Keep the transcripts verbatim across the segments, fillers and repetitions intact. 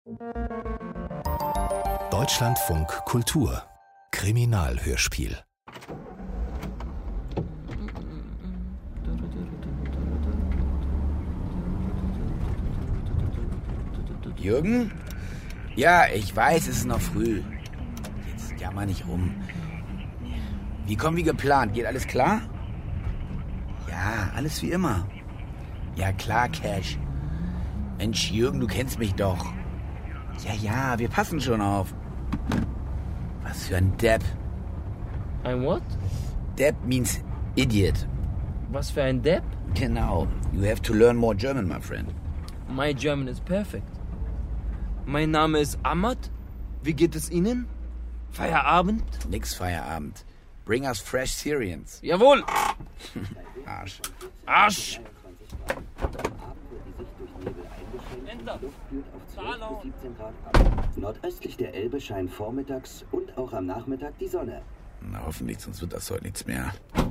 Deutschlandfunk Kultur Kriminalhörspiel. Jürgen? Ja, ich weiß, es ist noch früh. Jetzt jammer nicht rum. Wie kommen wie geplant? Geht alles klar? Ja, alles wie immer. Ja, klar, Cash. Mensch, Jürgen, du kennst mich doch. Ja, ja, wir passen schon auf. Was für ein Depp. Ein what? Depp means idiot. Was für ein Depp? Genau. You have to learn more German, my friend. My German is perfect. Mein Name ist Ahmad. Wie geht es Ihnen? Feierabend? Nix Feierabend. Bring us fresh Syrians. Jawohl! Arsch. Arsch! Nordöstlich der Elbe scheint vormittags und auch am Nachmittag die Sonne. Na, hoffentlich, sonst wird das heute nichts mehr.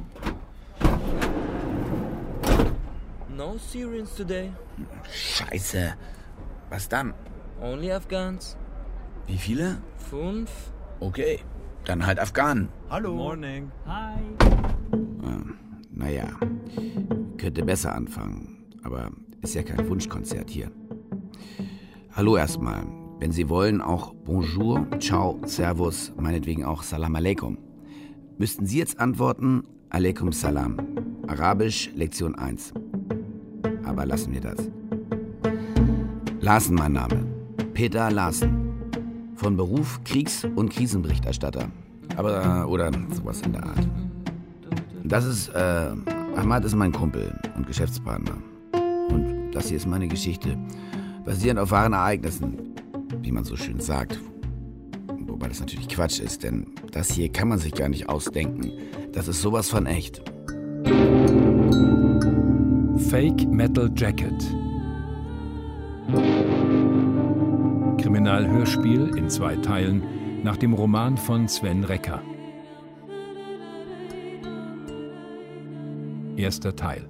No Syrians today. Scheiße. Was dann? Only Afghans. Wie viele? Fünf. Okay, dann halt Afghanen. Hallo. Morning. Hi. Äh, naja, könnte besser anfangen, aber ist ja kein Wunschkonzert hier. Hallo erstmal. Wenn Sie wollen, auch Bonjour, Ciao, Servus, meinetwegen auch Salam Aleikum. Müssten Sie jetzt antworten, Aleikum Salam. Arabisch, Lektion eins. Aber lassen wir das. Larsen mein Name. Peter Larsen. Von Beruf Kriegs- und Krisenberichterstatter. Aber, oder sowas in der Art. Das ist, äh, Ahmad ist mein Kumpel und Geschäftspartner. Und das hier ist meine Geschichte. Basierend auf wahren Ereignissen, wie man so schön sagt. Wobei das natürlich Quatsch ist, denn das hier kann man sich gar nicht ausdenken. Das ist sowas von echt. Fake Metal Jacket. Kriminalhörspiel in zwei Teilen nach dem Roman von Sven Recker. Erster Teil.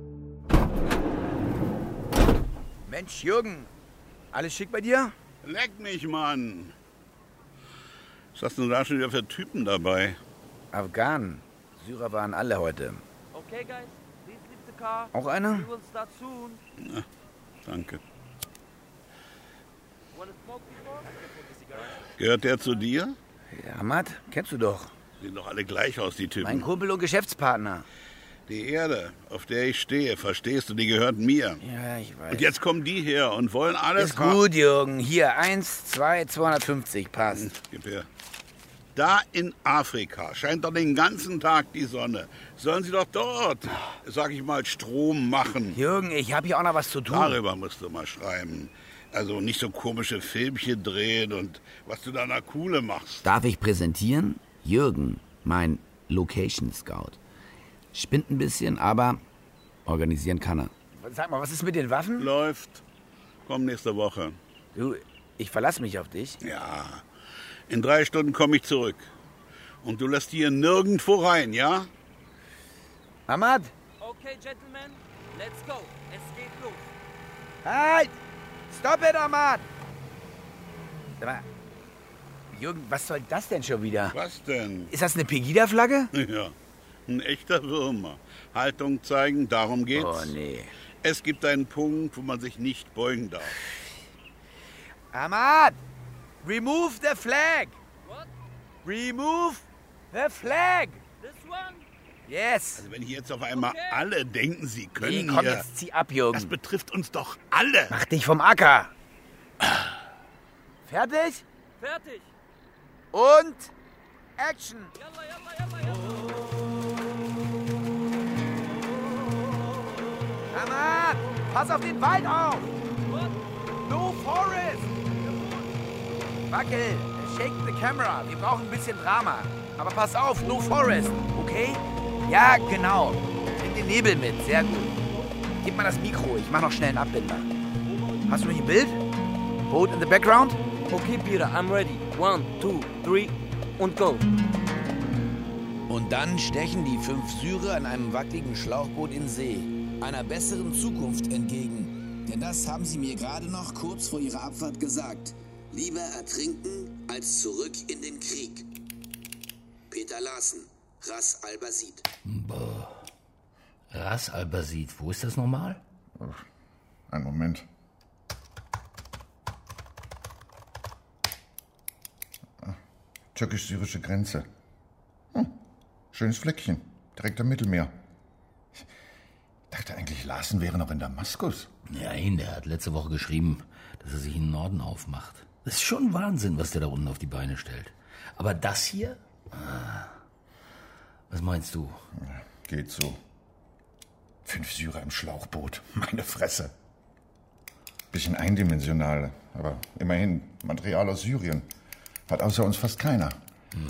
Mensch, Jürgen, alles schick bei dir? Leck mich, Mann. Was hast du da schon wieder für Typen dabei? Afghanen. Syrer waren alle heute. Okay, guys. Please leave the car. Auch einer? We will start soon. Na, danke. Wanna smoke before? Gehört der zu dir? Ja, Ahmad, kennst du doch. Sehen doch alle gleich aus, die Typen. Mein Kumpel und Geschäftspartner. Die Erde, auf der ich stehe, verstehst du, die gehört mir. Ja, ich weiß. Und jetzt kommen die her und wollen alles... Ist gut, Jürgen. Hier, eins, zwei, zweihundertfünfzig, passt. Gib her. Da in Afrika scheint doch den ganzen Tag die Sonne. Sollen sie doch dort, sag ich mal, Strom machen. Jürgen, ich habe hier auch noch was zu tun. Darüber musst du mal schreiben. Also nicht so komische Filmchen drehen und was du da in der Kuhle machst. Darf ich präsentieren? Jürgen, mein Location Scout. Spinnt ein bisschen, aber organisieren kann er. Sag mal, was ist mit den Waffen? Läuft. Komm nächste Woche. Du, ich verlasse mich auf dich. Ja, in drei Stunden komme ich zurück. Und du lässt hier nirgendwo rein, ja? Ahmad! Okay, gentlemen. Let's go. Es geht los. Halt! Stop it, Ahmad! Sag mal, Jürgen, was soll das denn schon wieder? Was denn? Ist das eine Pegida-Flagge? Ja, ein echter Würmer. Haltung zeigen, darum geht's. Oh, nee. Es gibt einen Punkt, wo man sich nicht beugen darf. Ahmad! Remove the flag! What? Remove the flag! This one? Yes! Also wenn hier jetzt auf einmal Okay. alle denken, sie Nee, können komm, hier... jetzt zieh ab, Jürgen. Das betrifft uns doch alle. Mach dich vom Acker! Fertig? Fertig. Und Action! Yalla, yalla, yalla, yalla. Ahmad! Pass auf den Wald auf! What? No forest! Wackel! Shake the camera! Wir brauchen ein bisschen Drama. Aber pass auf, no forest, okay? Ja, genau. Bring den Nebel mit, sehr gut. Gib mal das Mikro, ich mach noch schnell einen Abbinder. Hast du noch ein Bild? Boat in the background? Okay, Peter, I'm ready. One, two, three und go. Und dann stechen die fünf Syrer in einem wackeligen Schlauchboot in See, einer besseren Zukunft entgegen, Denn das haben Sie mir gerade noch kurz vor Ihrer Abfahrt gesagt. Lieber ertrinken als zurück in den Krieg. Peter Larsen, Ras Al-Basid. Boah. Ras Al-Basid, wo ist das nochmal? Einen Moment. Türkisch-syrische Grenze. Hm. Schönes Fleckchen, direkt am Mittelmeer. Ich dachte eigentlich, Larsen wäre noch in Damaskus. Nein, der hat letzte Woche geschrieben, dass er sich in den Norden aufmacht. Das ist schon Wahnsinn, was der da unten auf die Beine stellt. Aber das hier? Ah. Was meinst du? Geht so. Fünf Syrer im Schlauchboot. Meine Fresse. Bisschen eindimensional, aber immerhin Material aus Syrien. Hat außer uns fast keiner. Hm.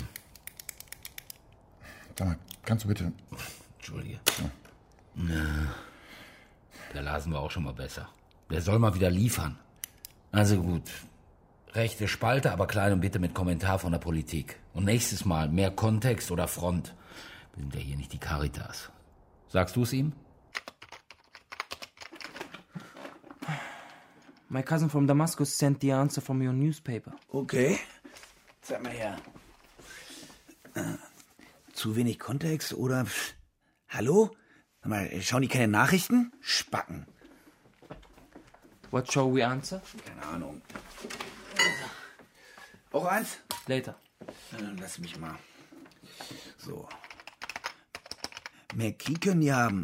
Sag mal, kannst du bitte... Entschuldige. Ja. Ja. Da lasen wir auch schon mal besser. Der soll mal wieder liefern. Also gut. Rechte Spalte, aber klein und bitte mit Kommentar von der Politik. Und nächstes Mal mehr Kontext oder Front. Wir sind ja hier nicht die Caritas. Sagst du es ihm? My cousin from Damascus sent the answer from your newspaper. Okay. Sag mal her. Äh, zu wenig Kontext oder... Hallo? Sag mal, schauen die keine Nachrichten? Spacken. What shall we answer? Keine Ahnung. Auch eins? Later. Na, dann lass mich mal. So. Mehr Krieg können die haben.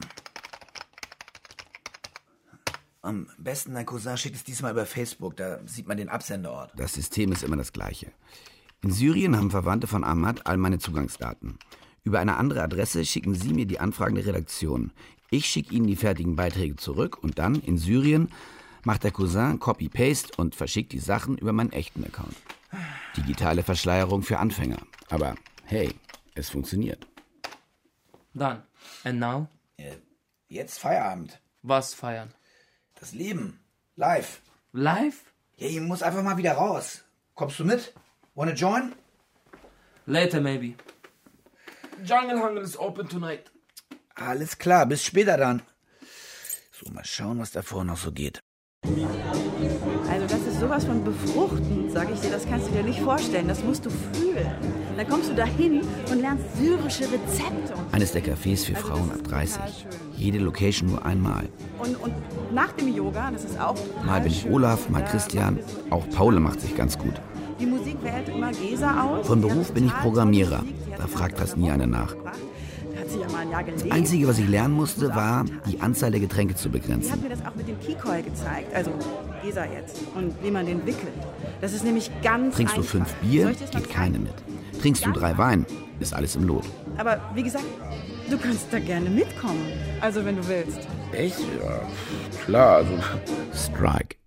Am besten, dein Cousin schickt es diesmal über Facebook, da sieht man den Absenderort. Das System ist immer das gleiche. In Syrien haben Verwandte von Ahmad all meine Zugangsdaten. Über eine andere Adresse schicken sie mir die Anfragen der Redaktion. Ich schicke ihnen die fertigen Beiträge zurück und dann, in Syrien, macht der Cousin Copy-Paste und verschickt die Sachen über meinen echten Account. Digitale Verschleierung für Anfänger. Aber hey, es funktioniert. Done. And now? Jetzt Feierabend. Was feiern? Das Leben. Live. Live? Ja, ich muss einfach mal wieder raus. Kommst du mit? Wanna join? Later, maybe. Jungle Hunger is open tonight. Alles klar, bis später dann. So, mal schauen, was da vorne noch so geht. Also das ist sowas von befruchtend, sage ich dir, das kannst du dir nicht vorstellen, das musst du fühlen. Dann kommst du da hin und lernst syrische Rezepte. Eines der Cafés für also Frauen ab dreißig. Jede Location nur einmal. Und, und nach dem Yoga, das ist auch Mal bin ich schön. Olaf, mal Christian. Auch Paul macht sich ganz gut. Die Musik wählt immer Gesa aus. Von Beruf bin ich Programmierer. Da fragt fast nie einer nach. Hat sie ja mal ein Jahr gelebt. Das Einzige, was ich lernen musste, war, die Anzahl der Getränke zu begrenzen. Sie hat mir das auch mit dem Kikoi gezeigt, also Gesa jetzt, und wie man den wickelt. Das ist nämlich ganz Trinkst einfach. du fünf Bier, geht keine mit. Trinkst du drei Wein, ist alles im Lot. Aber wie gesagt, du kannst da gerne mitkommen, also wenn du willst. Echt? Ja, klar, also Strike.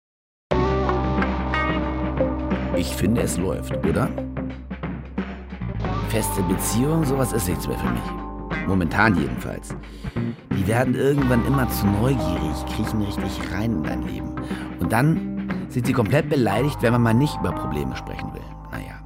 Ich finde, es läuft, oder? Feste Beziehung, sowas ist nichts mehr für mich. Momentan jedenfalls. Die werden irgendwann immer zu neugierig, kriechen richtig rein in dein Leben. Und dann sind sie komplett beleidigt, wenn man mal nicht über Probleme sprechen will. Naja.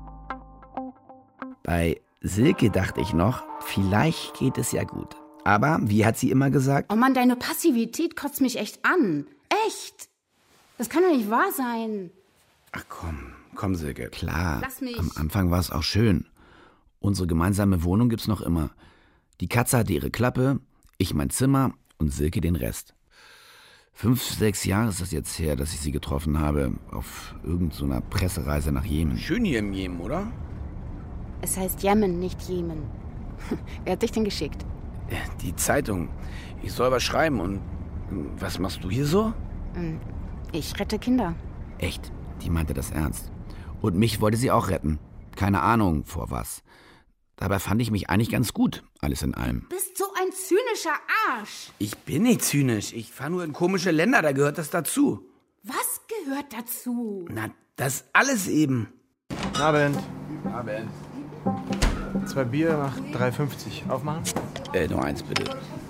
Bei Silke dachte ich noch, vielleicht geht es ja gut. Aber, wie hat sie immer gesagt? Oh Mann, deine Passivität kotzt mich echt an. Echt? Das kann doch nicht wahr sein. Ach komm, komm Silke. Klar, Lass mich. Am Anfang war es auch schön. Unsere gemeinsame Wohnung gibt's noch immer. Die Katze hatte ihre Klappe, ich mein Zimmer und Silke den Rest. Fünf, sechs Jahre ist das jetzt her, dass ich sie getroffen habe, auf irgendeiner Pressereise nach Jemen. Schön hier im Jemen, oder? Es heißt Jemen, nicht Jemen. Wer hat dich denn geschickt? Die Zeitung. Ich soll was schreiben und was machst du hier so? Ich rette Kinder. Echt? Die meinte das ernst. Und mich wollte sie auch retten. Keine Ahnung, vor was. Dabei fand ich mich eigentlich ganz gut, alles in allem. Du bist so ein zynischer Arsch. Ich bin nicht zynisch. Ich fahre nur in komische Länder, da gehört das dazu. Was gehört dazu? Na, das alles eben. Abend. Abend. Zwei Bier macht drei fünfzig. Aufmachen? Äh, nur eins bitte.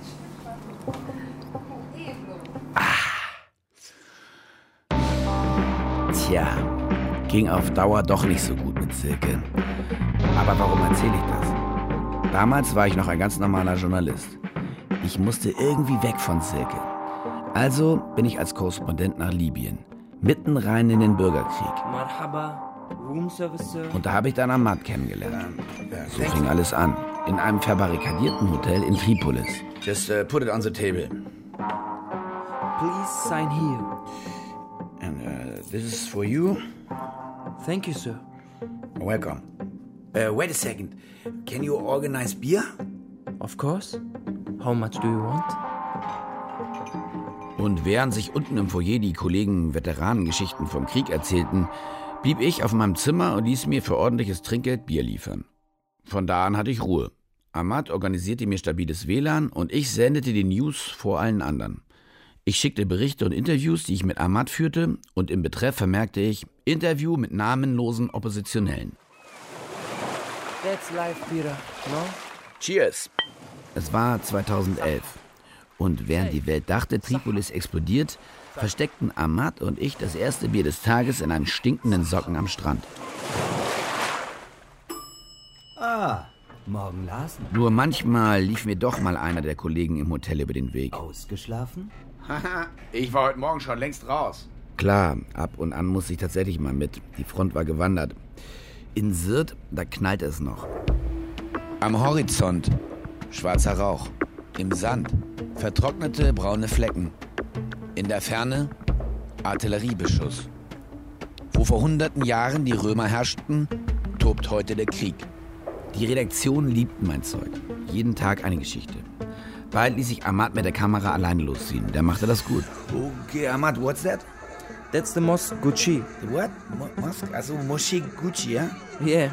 Ah. Tja, ging auf Dauer doch nicht so gut mit Silke. Aber warum erzähle ich das? Damals war ich noch ein ganz normaler Journalist. Ich musste irgendwie weg von Silke. Also bin ich als Korrespondent nach Libyen, mitten rein in den Bürgerkrieg. Und da habe ich dann Ahmad kennengelernt. So fing alles an, in einem verbarrikadierten Hotel in Tripolis. Just uh, put it on the table. Please sign here. And uh, this is for you. Thank you, sir. Welcome. Uh, wait a second. Can you organize beer? Of course. How much do you want? Und während sich unten im Foyer die Kollegen Veteranengeschichten vom Krieg erzählten, blieb ich auf meinem Zimmer und ließ mir für ordentliches Trinkgeld Bier liefern. Von da an hatte ich Ruhe. Ahmad organisierte mir stabiles W L A N und ich sendete die News vor allen anderen. Ich schickte Berichte und Interviews, die ich mit Ahmad führte, und im Betreff vermerkte ich Interview mit namenlosen Oppositionellen. That's life, Peter, no? Cheers! Es war zweitausendelf. Und während die Welt dachte, Tripolis explodiert, versteckten Ahmad und ich das erste Bier des Tages in einem stinkenden Socken am Strand. Ah, morgen Larsen. Nur manchmal lief mir doch mal einer der Kollegen im Hotel über den Weg. Ausgeschlafen? Haha, ich war heute Morgen schon längst raus. Klar, ab und an musste ich tatsächlich mal mit. Die Front war gewandert. In Sirte, da knallte es noch. Am Horizont schwarzer Rauch. Im Sand vertrocknete braune Flecken. In der Ferne Artilleriebeschuss. Wo vor hunderten Jahren die Römer herrschten, tobt heute der Krieg. Die Redaktion liebten mein Zeug. Jeden Tag eine Geschichte. Bald ließ ich Ahmad mit der Kamera alleine losziehen. Der machte das gut. Okay, Ahmad, what's that? That's the Mosque Gucci. The what? Mo Mosque? Also Moschee Gucci, ja? Yes.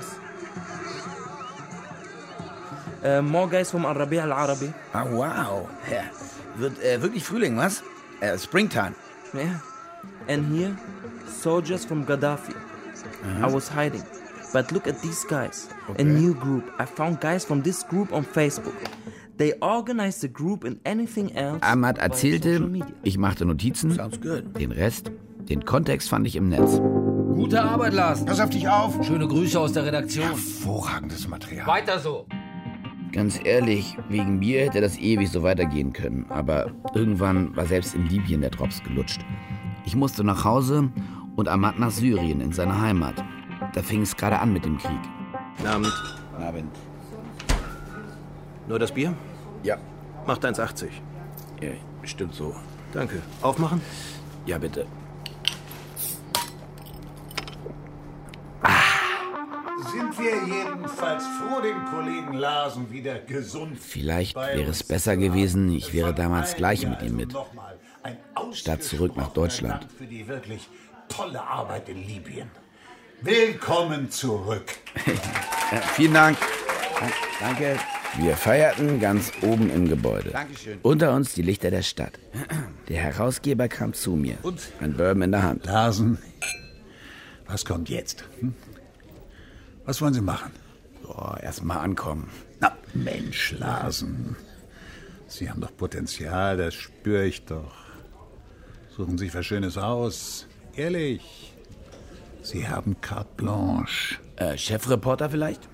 Uh, more guys from Al-Rabi' Al-Arabi. Ah, wow. Ja. Wird äh, wirklich Frühling, was? Äh, Springtime. Yeah. And here, soldiers from Gaddafi. Aha. I was hiding. But look at these guys. Okay. A new group. I found guys from this group on Facebook. They organized the group in anything else. Ahmad erzählte, ich machte Notizen. Sounds good. Den Rest, den Kontext fand ich im Netz. Gute Arbeit, Lars. Pass auf dich auf. Schöne Grüße aus der Redaktion. Hervorragendes Material. Weiter so. Ganz ehrlich, wegen mir hätte das ewig so weitergehen können. Aber irgendwann war selbst in Libyen der Drops gelutscht. Ich musste nach Hause und Ahmad nach Syrien, in seine Heimat. Da fing es gerade an mit dem Krieg. Guten Abend. Guten Abend. Nur das Bier? Ja. Macht eins achtzig. Ja, stimmt so. Danke. Aufmachen? Ja, bitte. Sind wir jedenfalls froh, den Kollegen Larsen wieder gesund. Vielleicht wäre es besser gewesen, ich wäre damals gleich mit ihm mit. Statt zurück nach Deutschland. Für die wirklich tolle Arbeit in Libyen. Willkommen zurück. Ja, vielen Dank. Danke. Wir feierten ganz oben im Gebäude. Dankeschön. Unter uns die Lichter der Stadt. Der Herausgeber kam zu mir. Und? Ein Bourbon in der Hand. Larsen, was kommt jetzt? Hm? Was wollen Sie machen? Boah, erst mal ankommen. Na, Mensch, Larsen. Sie haben doch Potenzial, das spüre ich doch. Suchen sich was Schönes aus. Ehrlich. Sie haben carte blanche. Äh, Chefreporter vielleicht?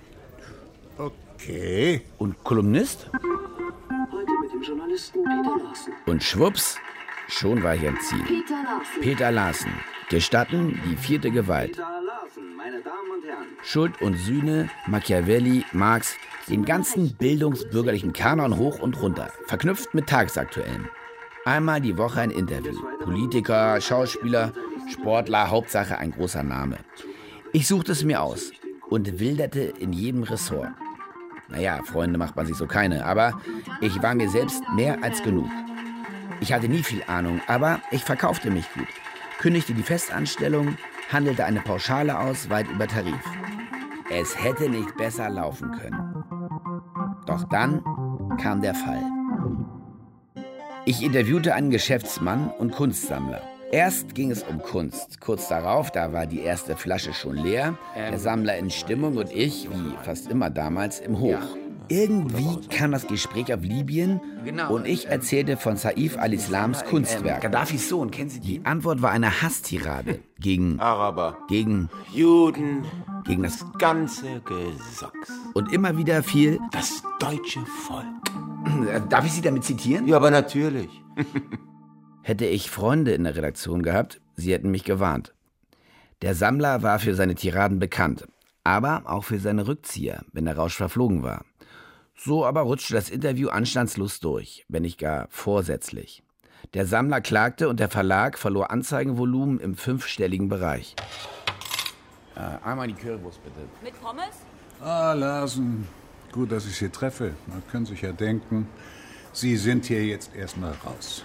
Okay. Und Kolumnist? Heute mit dem Journalisten Peter Larsen. Und schwupps, schon war ich am Ziel. Peter Larsen. Peter Larsen. Gestatten die vierte Gewalt. Peter Larsen, meine Damen und Herren. Schuld und Sühne, Machiavelli, Marx, den ganzen bildungsbürgerlichen Kanon hoch und runter, verknüpft mit Tagesaktuellen. Einmal die Woche ein Interview. Politiker, Schauspieler, Sportler, Hauptsache ein großer Name. Ich suchte es mir aus und wilderte in jedem Ressort. Naja, Freunde macht man sich so keine, aber ich war mir selbst mehr als genug. Ich hatte nie viel Ahnung, aber ich verkaufte mich gut, kündigte die Festanstellung, handelte eine Pauschale aus, weit über Tarif. Es hätte nicht besser laufen können. Doch dann kam der Fall. Ich interviewte einen Geschäftsmann und Kunstsammler. Erst ging es um Kunst. Kurz darauf, da war die erste Flasche schon leer, der Sammler in Stimmung und ich, wie fast immer damals, im Hoch. Irgendwie kam das Gespräch auf Libyen und ich erzählte von Saif al-Islams Kunstwerk. Gaddafis Sohn, kennen Sie die? Die Antwort war eine Hasstirade gegen Araber, gegen Juden, gegen das ganze Gesocks. Und immer wieder fiel das deutsche Volk. Darf ich Sie damit zitieren? Ja, aber natürlich. Hätte ich Freunde in der Redaktion gehabt, sie hätten mich gewarnt. Der Sammler war für seine Tiraden bekannt, aber auch für seine Rückzieher, wenn der Rausch verflogen war. So aber rutschte das Interview anstandslos durch, wenn nicht gar vorsätzlich. Der Sammler klagte und der Verlag verlor Anzeigenvolumen im fünfstelligen Bereich. Äh, einmal die Currywurst, bitte. Mit Pommes? Ah, Larsen. Gut, dass ich Sie treffe. Man kann sich ja denken, Sie sind hier jetzt erstmal raus.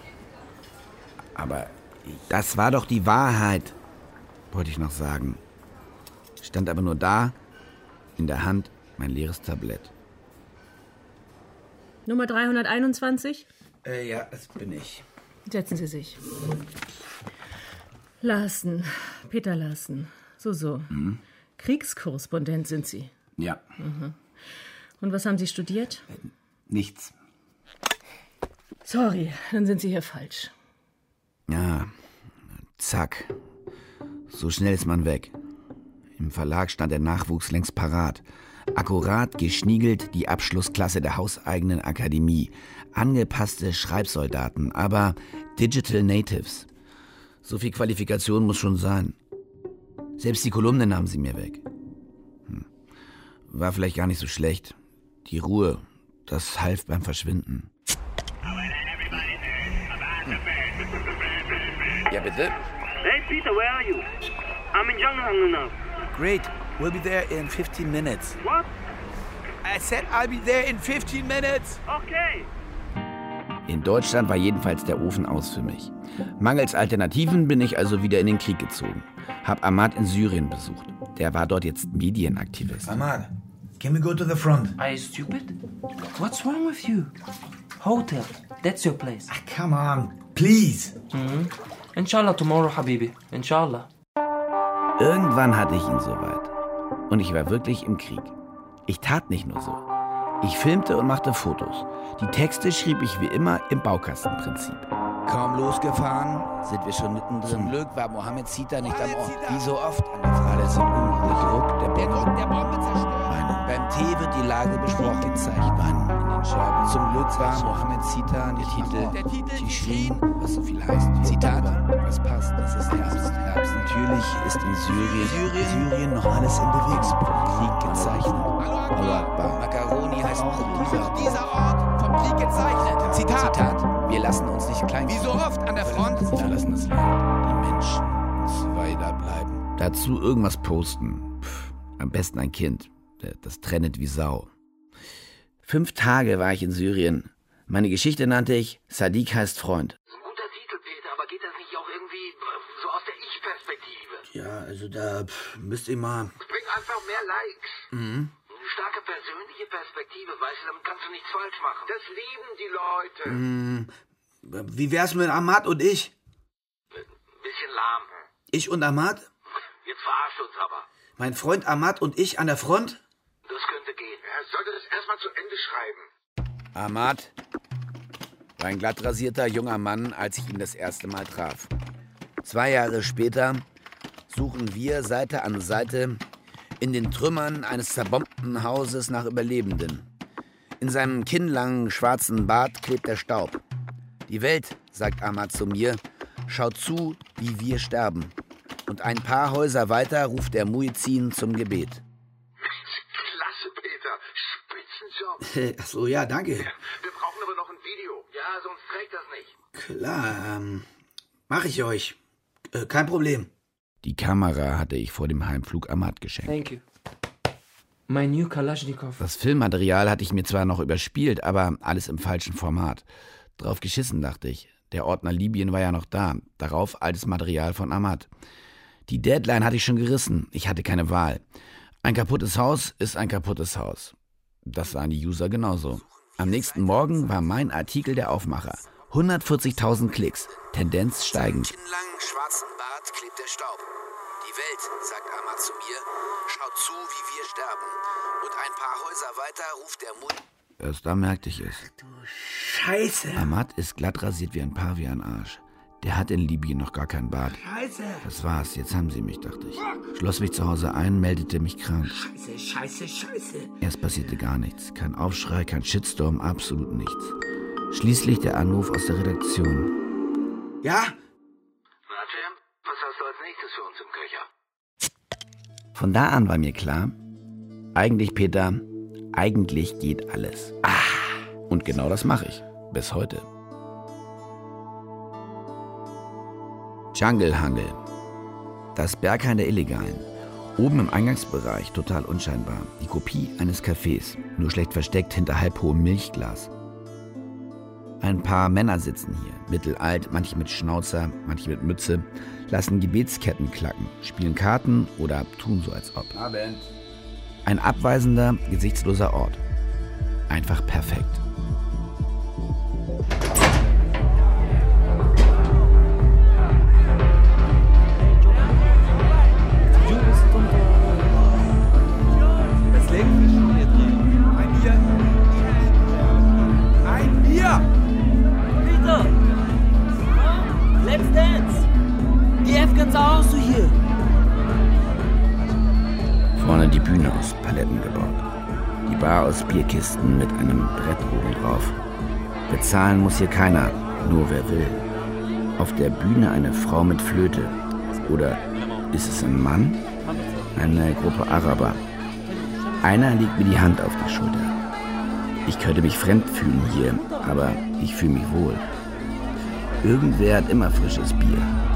Aber das war doch die Wahrheit, wollte ich noch sagen. Stand aber nur da, in der Hand mein leeres Tablett. Nummer dreihunderteinundzwanzig? Äh, ja, das bin ich. Setzen Sie sich. Larsen, Peter Larsen. So, so. Mhm. Kriegskorrespondent sind Sie? Ja. Mhm. Und was haben Sie studiert? Nichts. Sorry, dann sind Sie hier falsch. Ja, zack. So schnell ist man weg. Im Verlag stand der Nachwuchs längst parat. Akkurat geschniegelt die Abschlussklasse der hauseigenen Akademie. Angepasste Schreibsoldaten, aber Digital Natives. So viel Qualifikation muss schon sein. Selbst die Kolumnen nahmen sie mir weg. Hm. War vielleicht gar nicht so schlecht. Die Ruhe, das half beim Verschwinden. Ja, bitte? Hey, Peter, where are you? I'm in Zhangjiang now. Great. We'll be there in fifteen minutes. What? I said I'll be there in fifteen minutes. Okay. In Deutschland war jedenfalls der Ofen aus für mich. Mangels Alternativen bin ich also wieder in den Krieg gezogen. Hab Ahmad in Syrien besucht. Der war dort jetzt Medienaktivist. Ahmad, can we go to the front? Are you stupid? What's wrong with you? Hotel, that's your place. Ach, come on, please. Mhm. Inshallah tomorrow, Habibi. Inshallah. Irgendwann hatte ich ihn soweit. Und ich war wirklich im Krieg. Ich tat nicht nur so. Ich filmte und machte Fotos. Die Texte schrieb ich wie immer im Baukastenprinzip. Kaum losgefahren, sind wir schon mittendrin. Zum Glück war Mohammed Zita nicht am Ort. Wie so oft an der Frage sind unruhig. Druck der Bombe. Der Bombe zerstört. Beim Tee wird die Lage besprochen. Gezeigt. Wann in den Scherben. Zum Glück war Mohammed Zita der Titel. Tischrin, was so viel heißt. Zitat, was passt. Das ist Herbst. Herbst. Natürlich ist in Syrien, Syrien, Syrien noch alles in Bewegung. Krieg gezeichnet. Allah Akbar. Macaroni heißt auch dieser, dieser Ort vom Krieg gezeichnet. Zitat. Zitat. Wir lassen uns nicht klein. Wie so oft an der Front. Wir verlassen das Land. Die Menschen uns weiter bleiben. Dazu irgendwas posten. Pff, am besten ein Kind. Das trennt wie Sau. Fünf Tage war ich in Syrien. Meine Geschichte nannte ich Sadiq heißt Freund. Das ist ein guter Titel, Peter, aber geht das nicht auch irgendwie so aus der Ich-Perspektive? Ja, also da pff, müsst ihr mal... Bring einfach mehr Likes. Mhm. Eine starke persönliche Perspektive, weißt du, damit kannst du nichts falsch machen. Das lieben die Leute. Mhm. Wie wär's mit Ahmad und ich? Bisschen lahm. Ich und Ahmad? Jetzt verarscht uns aber. Mein Freund Ahmad und ich an der Front? Das könnte gehen. Er sollte das erstmal zu Ende schreiben. Ahmad war ein glattrasierter junger Mann, als ich ihn das erste Mal traf. Zwei Jahre später suchen wir Seite an Seite in den Trümmern eines zerbombten Hauses nach Überlebenden. In seinem kinnlangen schwarzen Bart klebt der Staub. Die Welt, sagt Ahmad zu mir, schaut zu, wie wir sterben. Und ein paar Häuser weiter ruft der Muezzin zum Gebet. Klasse, Peter. Spitzenjob. Ach so, ja, danke. Wir brauchen aber noch ein Video. Ja, sonst trägt das nicht. Klar, ähm, mach ich euch. Äh, kein Problem. Die Kamera hatte ich vor dem Heimflug Ahmad geschenkt. Thank you. My new Kalashnikov. Das Filmmaterial hatte ich mir zwar noch überspielt, aber alles im falschen Format. Drauf geschissen, dachte ich. Der Ordner Libyen war ja noch da. Darauf altes Material von Ahmad. Die Deadline hatte ich schon gerissen. Ich hatte keine Wahl. Ein kaputtes Haus ist ein kaputtes Haus. Das sahen die User genauso. Am nächsten Morgen war mein Artikel der Aufmacher. hundertvierzigtausend Klicks. Tendenz steigend. Im langen schwarzen Bart klebt der Staub. Die Welt, sagt Ahmad zu mir, schaut zu, wie wir sterben. Und ein paar Häuser weiter ruft der Mund. Erst da merkte ich es. Du Scheiße. Ahmad ist glatt rasiert wie ein Pavian-Arsch. Der hat in Libyen noch gar keinen Bart. Scheiße. Das war's, jetzt haben sie mich, dachte ich. Schloss mich zu Hause ein, meldete mich krank. Scheiße, scheiße, scheiße. Erst passierte gar nichts. Kein Aufschrei, kein Shitstorm, absolut nichts. Schließlich der Anruf aus der Redaktion. Ja? Na, Champ, was hast du als nächstes für uns im Köcher? Von da an war mir klar, eigentlich, Peter, eigentlich geht alles. Ah, und genau das mache ich. Bis heute. Jungle Hangel. Das Berghain der Illegalen. Oben im Eingangsbereich, total unscheinbar. Die Kopie eines Cafés, nur schlecht versteckt hinter halbhohem Milchglas. Ein paar Männer sitzen hier, mittelalt, manche mit Schnauzer, manche mit Mütze, lassen Gebetsketten klacken, spielen Karten oder tun so, als ob. Abend. Ein abweisender, gesichtsloser Ort. Einfach perfekt. Was legen wir schon hier drin? Ein Bier. Ein Bier! Peter! Let's dance! Die Afghans are also hier. Vorne die Bühne aus Paletten gebaut. Die Bar aus Bierkisten mit einem Brett oben drauf. Bezahlen muss hier keiner, nur wer will. Auf der Bühne eine Frau mit Flöte. Oder ist es ein Mann? Eine Gruppe Araber. Einer legt mir die Hand auf die Schulter. Ich könnte mich fremd fühlen hier, aber ich fühle mich wohl. Irgendwer hat immer frisches Bier.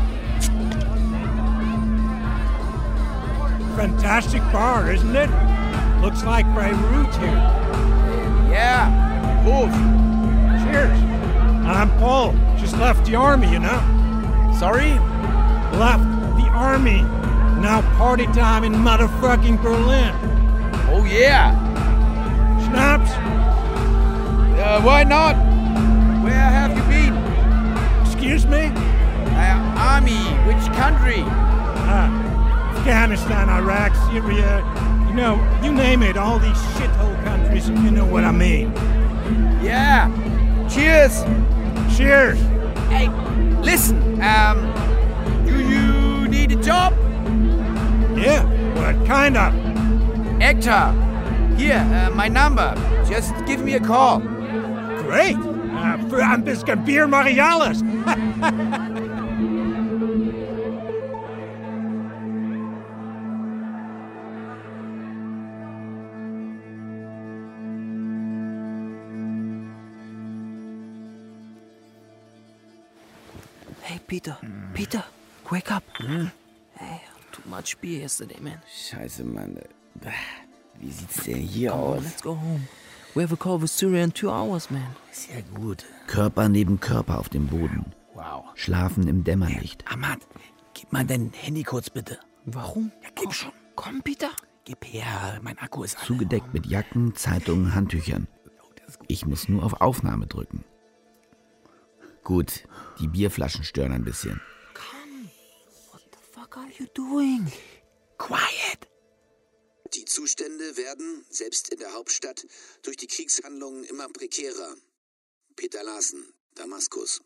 Fantastic bar, isn't it? Looks like Beirut here. Yeah, Wolf. Cheers. I'm Paul. Just left the army, you know. Sorry? Left the army. Now party time in motherfucking Berlin. Oh yeah. Schnapps? Uh, why not? Where have you been? Excuse me? Uh, army. Which country? Ah. Afghanistan, Iraq, Syria, you know, you name it, all these shithole countries, you know what I mean. Yeah. Cheers. Cheers. Hey, listen, um, do you need a job? Yeah, what kind of? Actor. Here, uh, my number. Just give me a call. Great. Uh, für ein bisschen Bier mache ich alles. Hey, Peter. Peter, wake up. Hm? Hey, too much beer yesterday, man. Scheiße, Mann. Wie sieht's denn hier Come aus? on, let's go home. We have a call with Syria in two hours, man. Ist ja gut. Körper neben Körper auf dem Boden. Wow. Schlafen im Dämmerlicht. Ahmad, gib mal dein Handy kurz bitte. Warum? Ja, gib schon. Komm, Peter. Gib her, mein Akku ist alle. Zugedeckt mit Jacken, Zeitungen, Handtüchern. Ich muss nur auf Aufnahme drücken. Gut, die Bierflaschen stören ein bisschen. Come. What the fuck are you doing? Quiet. Die Zustände werden, selbst in der Hauptstadt, durch die Kriegshandlungen immer prekärer. Peter Larsen, Damaskus.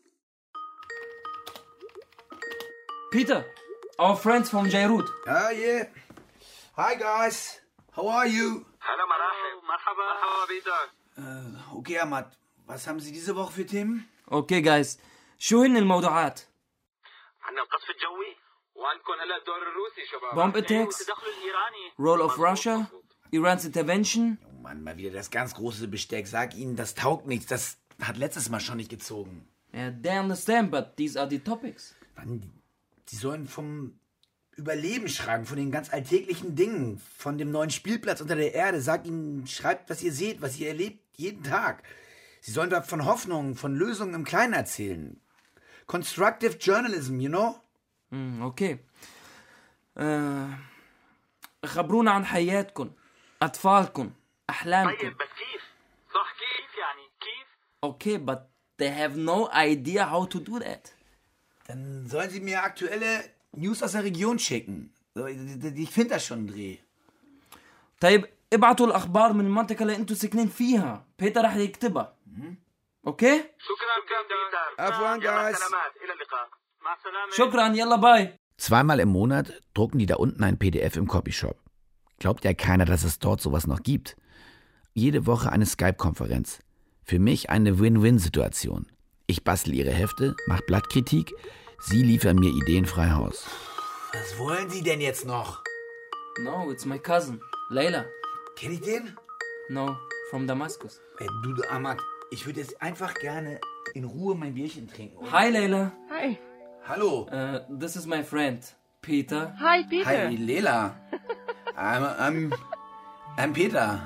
Peter, our friends from Beirut. Ah, yeah. Hi, guys. How are you? Hallo, Marahab. Marhaba. Marhaba, Peter. Uh, okay, Ahmad. Was haben Sie diese Woche für Themen? اوكي جايز شو هن الموضوعات؟ عندنا القصف الجوي وعندكم هلا الدور الروسي شباب. Bomb attacks, role of Russia, Iran's intervention. Oh Mann, mal wieder das ganz große Besteck. Sag Ihnen, das taugt nichts. Das hat letztes Mal schon nicht gezogen. Yeah, they understand, but these are the topics. Mann, die sollen vom Überleben schreiben, von den ganz alltäglichen Dingen, von dem neuen Spielplatz unter der Erde. Sag ihnen, schreibt, was ihr seht, was ihr erlebt, jeden Tag. Sie sollen da von Hoffnungen, von Lösungen im Kleinen erzählen. Constructive Journalism, you know? امم اوكي. آه... خبرونا عن حياتكم، اطفالكم، احلامكم. طيب بس كيف؟ صح كيف يعني؟ كيف؟ Okay, but they have no idea how to do that. Dann sollen sie mir aktuelle News aus der Region schicken. Ich finde das schon einen Dreh. طيب ابعتوا الاخبار من المنطقه اللي انتم ساكنين فيها، بيتر رح يكتبها. اوكي؟ شكرا بيتر. عفوا جايز. سلامات، الى اللقاء. مع السلامه. شكرا، يلا باي. Zweimal im Monat drucken die da unten ein P D F im Copyshop. Glaubt ja keiner, dass es dort sowas noch gibt. Jede Woche eine Skype-Konferenz. Für mich eine Win-Win-Situation. Ich bastel ihre Hefte, mach Blattkritik, sie liefern mir Ideen frei Haus. Was wollen Sie denn jetzt noch? No, it's my cousin, Leila. Kenn ich den? No, from Damascus. Ey, du, du Ahmad, ich würde jetzt einfach gerne in Ruhe mein Bierchen trinken. Oder? Hi, Leila. Hi. Hallo. Uh, this is my friend, Peter. Hi, Peter. Hi, Leila. I'm, I'm, I'm Peter.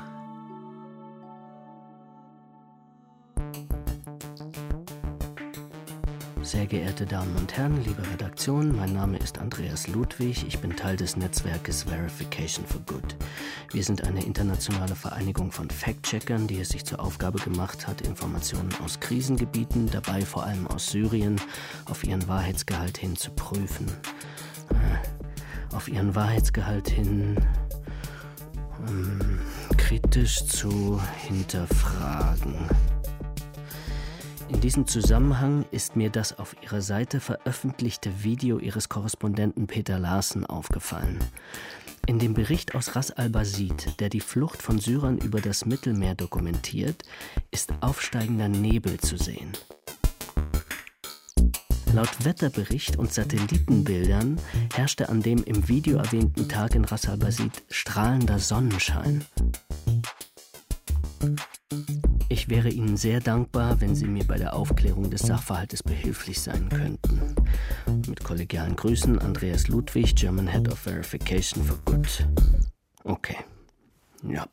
Sehr geehrte Damen und Herren, liebe Redaktion, mein Name ist Andreas Ludwig. Ich bin Teil des Netzwerkes Verification for Good. Wir sind eine internationale Vereinigung von Fact-Checkern, die es sich zur Aufgabe gemacht hat, Informationen aus Krisengebieten, dabei vor allem aus Syrien, auf ihren Wahrheitsgehalt hin zu prüfen. Auf ihren Wahrheitsgehalt hin um, kritisch zu hinterfragen. In diesem Zusammenhang ist mir das auf ihrer Seite veröffentlichte Video ihres Korrespondenten Peter Larsen aufgefallen. In dem Bericht aus Ras al-Basid, der die Flucht von Syrern über das Mittelmeer dokumentiert, ist aufsteigender Nebel zu sehen. Laut Wetterbericht und Satellitenbildern herrschte an dem im Video erwähnten Tag in Ras al-Basid strahlender Sonnenschein. Ich wäre Ihnen sehr dankbar, wenn Sie mir bei der Aufklärung des Sachverhaltes behilflich sein könnten. Mit kollegialen Grüßen, Andreas Ludwig, German Head of Verification for Good. Okay. Ja.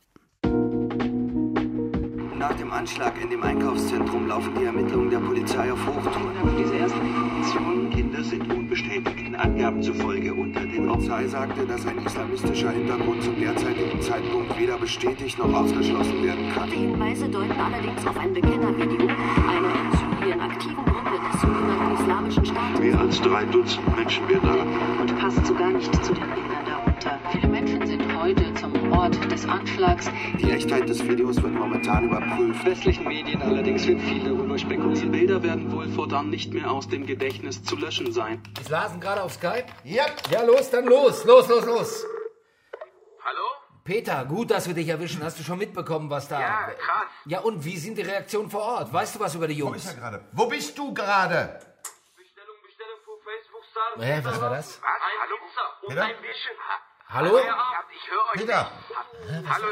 Nach dem Anschlag in dem Einkaufszentrum laufen die Ermittlungen der Polizei auf Hochtouren. Diese ersten Informationen, Kinder sind unbestätigten Angaben zufolge unter den Opfern. Die Polizei sagte, dass ein islamistischer Hintergrund zum derzeitigen Zeitpunkt weder bestätigt noch ausgeschlossen werden kann. Die Hinweise deuten allerdings auf ein Bekennervideo einer in Syrien aktiven Gruppe des sogenannten Islamischen Staates. Mehr als drei Dutzend Menschen werden da. Und passt sogar nicht zu den Bildern darunter. Viele Menschen sind heute zum Ort des Anschlags. Die Echtheit des Videos wird momentan überprüft. In westlichen Medien allerdings wird viel darüber spekuliert. Die Bilder werden wohl fortan nicht mehr aus dem Gedächtnis zu löschen sein. Ist Larsen gerade auf Skype? Ja. Ja, los, dann los, los, los, los. Hallo? Peter, gut, dass wir dich erwischen. Hast du schon mitbekommen, was da... Ja, krass. Ja, und wie sind die Reaktionen vor Ort? Weißt du was über die Jungs? Wo ist er gerade? Wo bist du gerade? Bestellung, Bestellung für Facebook-Star. Hä, was war das? Was? Hallo? Und Peter? ein bisschen... Hallo? Ich höre euch Peter. nicht. Hallo?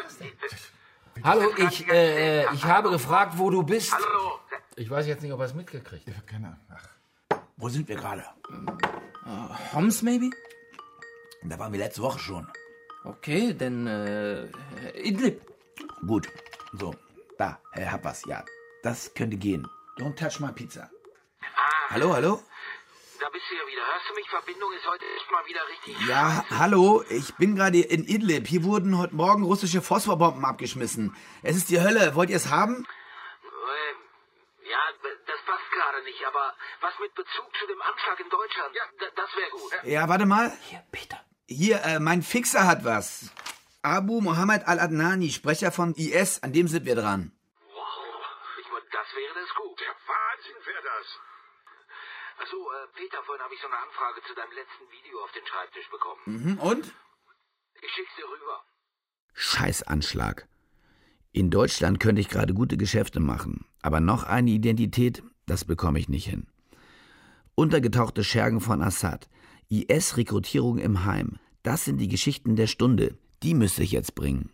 Hallo, ich, äh, ich habe gefragt, wo du bist. Hallo? Ich weiß jetzt nicht, ob er es mitgekriegt hat. Ja, keine Ahnung. Ach. Wo sind wir gerade? Uh, Homs, maybe? Da waren wir letzte Woche schon. Okay, dann äh, Idlib. Gut, so, da, er hat was, ja. Das könnte gehen. Don't touch my pizza. Ah, Hallo, hallo? da bist du ja wieder. Hörst du mich? Verbindung ist heute echt mal wieder richtig. Ja, hallo, ich bin gerade in Idlib. Hier wurden heute Morgen russische Phosphorbomben abgeschmissen. Es ist die Hölle. Wollt ihr es haben? Ähm, ja, das passt gerade nicht, aber was mit Bezug zu dem Anschlag in Deutschland, ja, das wäre gut. Ja, warte mal. Hier, Peter. Hier, äh, mein Fixer hat was. Abu Mohammed al-Adnani, Sprecher von I S, an dem sind wir dran. Wow, ich meine, das wäre das gut. Der Wahnsinn wäre das. Achso, äh, Peter, vorhin habe ich so eine Anfrage zu deinem letzten Video auf den Schreibtisch bekommen. Mhm, und? Ich schick's dir rüber. Scheißanschlag. In Deutschland könnte ich gerade gute Geschäfte machen, aber noch eine Identität, das bekomme ich nicht hin. Untergetauchte Schergen von Assad, I S-Rekrutierung im Heim, das sind die Geschichten der Stunde, die müsste ich jetzt bringen.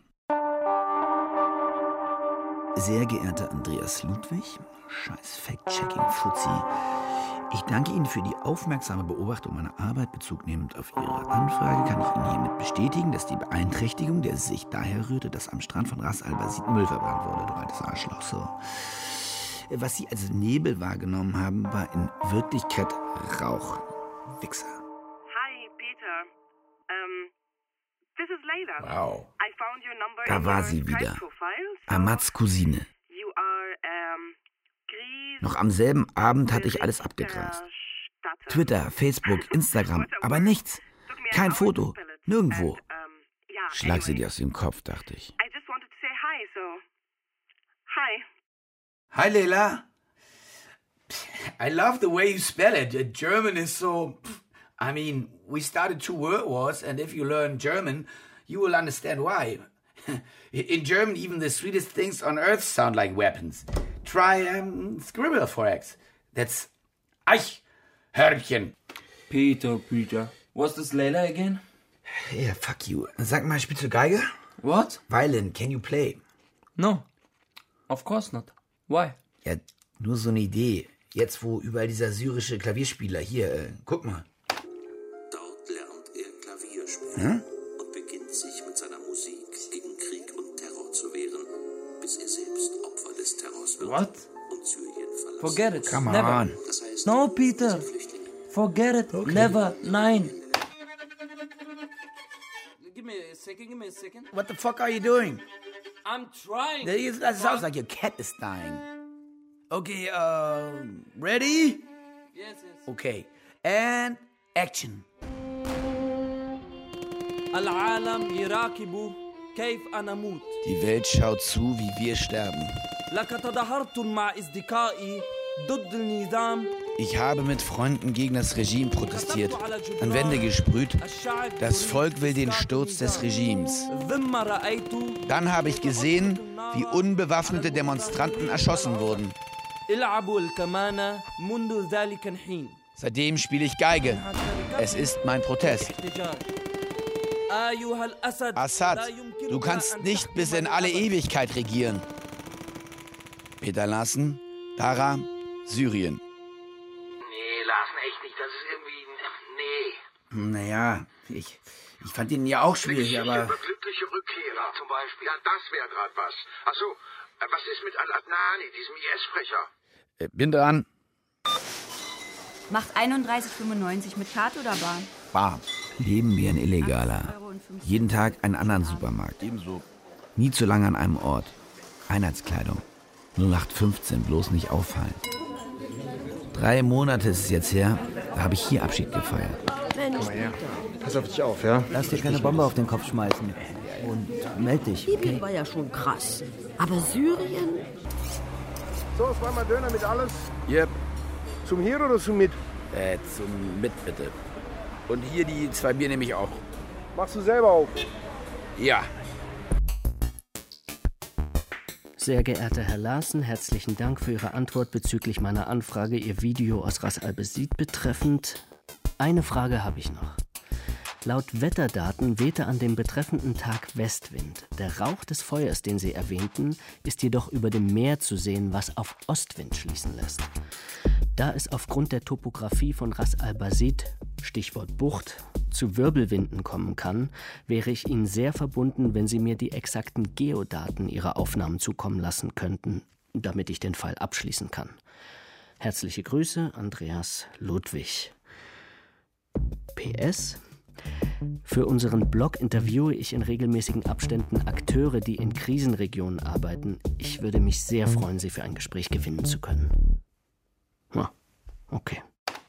Sehr geehrter Andreas Ludwig, scheiß Fact-Checking-Fuzzi, ich danke Ihnen für die aufmerksame Beobachtung meiner Arbeit. Bezug nehmend auf Ihre Anfrage kann ich Ihnen hiermit bestätigen, dass die Beeinträchtigung der Sicht daher rührte, dass am Strand von Ras al-Basid Müll verbrannt wurde, du altes Arschloch, so. Was Sie als Nebel wahrgenommen haben, war in Wirklichkeit Rauch. Wichser. Hi, Peter. Um, this is Leila. Wow. I found your number Da in war your sie Skype wieder. profile, so Amads Cousine. you are, um, Gries Noch am selben Abend hatte ich alles abgegrast. Twitter, Facebook, Instagram, aber nichts. Kein Foto, nirgendwo. Schlag sie dir aus dem Kopf, dachte ich. I just wanted to say hi, so... Hi. Hi, Leila. I love the way you spell it. Uh, German is so... I mean, we started two world wars, and if you learn German, you will understand why. In German, even the sweetest things on earth sound like weapons. Try um, Scribbleforex. That's Eichhörnchen. Peter, Peter. What's this Layla again? Yeah, fuck you. Sag mal, spielst du Geige? What? Violin, can you play? No. Of course not. Why? Ja, nur so eine Idee. Jetzt, wo überall dieser syrische Klavierspieler, hier, äh, guck mal. Dort lernt er Klavier spielen Hm? und beginnt sich mit seiner Musik gegen Krieg und Terror zu wehren, bis er selbst Opfer des Terrors wird. What? Und Syrien verlässt. Forget it. Come Never. on. Das heißt, No, Peter. Forget it. Okay. Never. Nein. Give me a second. Give me a second. What the fuck are you doing? I'm trying. That sounds like your cat is dying. Okay, uh, ready? Yes, yes. Okay, and action. العالم يراقب كيف أنا أموت. Die Welt schaut zu, wie wir sterben. لقد تظاهرت مع أصدقائي ضد النظام. Ich habe mit Freunden gegen das Regime protestiert, an Wände gesprüht. Das Volk will den Sturz des Regimes. Dann habe ich gesehen, wie unbewaffnete Demonstranten erschossen wurden. Seitdem spiele ich Geige. Es ist mein Protest. Assad, du kannst nicht bis in alle Ewigkeit regieren. Peter Larsen, Dara, Syrien. Nee, Larsen, echt nicht. Das ist irgendwie... Nee. Naja, ich, ich fand ihn ja auch schwierig, aber... Über glückliche Rückkehrer zum Beispiel. Ja, das wäre gerade was. Ach so, äh, was ist mit Al-Adnani, diesem I S-Sprecher? Äh, bin dran. Macht einunddreißig fünfundneunzig mit Karte oder Bar? Bar. Leben wie ein Illegaler. Jeden Tag einen anderen Supermarkt. Ebenso. Nie zu lange an einem Ort. Einheitskleidung. null acht fünfzehn, bloß nicht auffallen. Drei Monate ist es jetzt her, da habe ich hier Abschied gefeiert. Mensch, komm mal her. Pass auf dich auf, ja? Lass dir keine Bombe auf den Kopf schmeißen. Und meld dich, Libyen okay? war ja schon krass. Aber Syrien? So, zweimal Döner mit alles? Yep. Zum Hier oder zum Mit? Äh, zum Mit, bitte. Und hier die zwei Bier nehme ich auch. Machst du selber auf? Ja. Sehr geehrter Herr Larsen, herzlichen Dank für Ihre Antwort bezüglich meiner Anfrage, Ihr Video aus Ras al-Basid betreffend. Eine Frage habe ich noch. Laut Wetterdaten wehte an dem betreffenden Tag Westwind. Der Rauch des Feuers, den Sie erwähnten, ist jedoch über dem Meer zu sehen, was auf Ostwind schließen lässt. Da es aufgrund der Topografie von Ras al-Basid, Stichwort Bucht, zu Wirbelwinden kommen kann, wäre ich Ihnen sehr verbunden, wenn Sie mir die exakten Geodaten Ihrer Aufnahmen zukommen lassen könnten, damit ich den Fall abschließen kann. Herzliche Grüße, Andreas Ludwig. P S Für unseren Blog interviewe ich in regelmäßigen Abständen Akteure, die in Krisenregionen arbeiten. Ich würde mich sehr freuen, Sie für ein Gespräch gewinnen zu können. Ja, okay.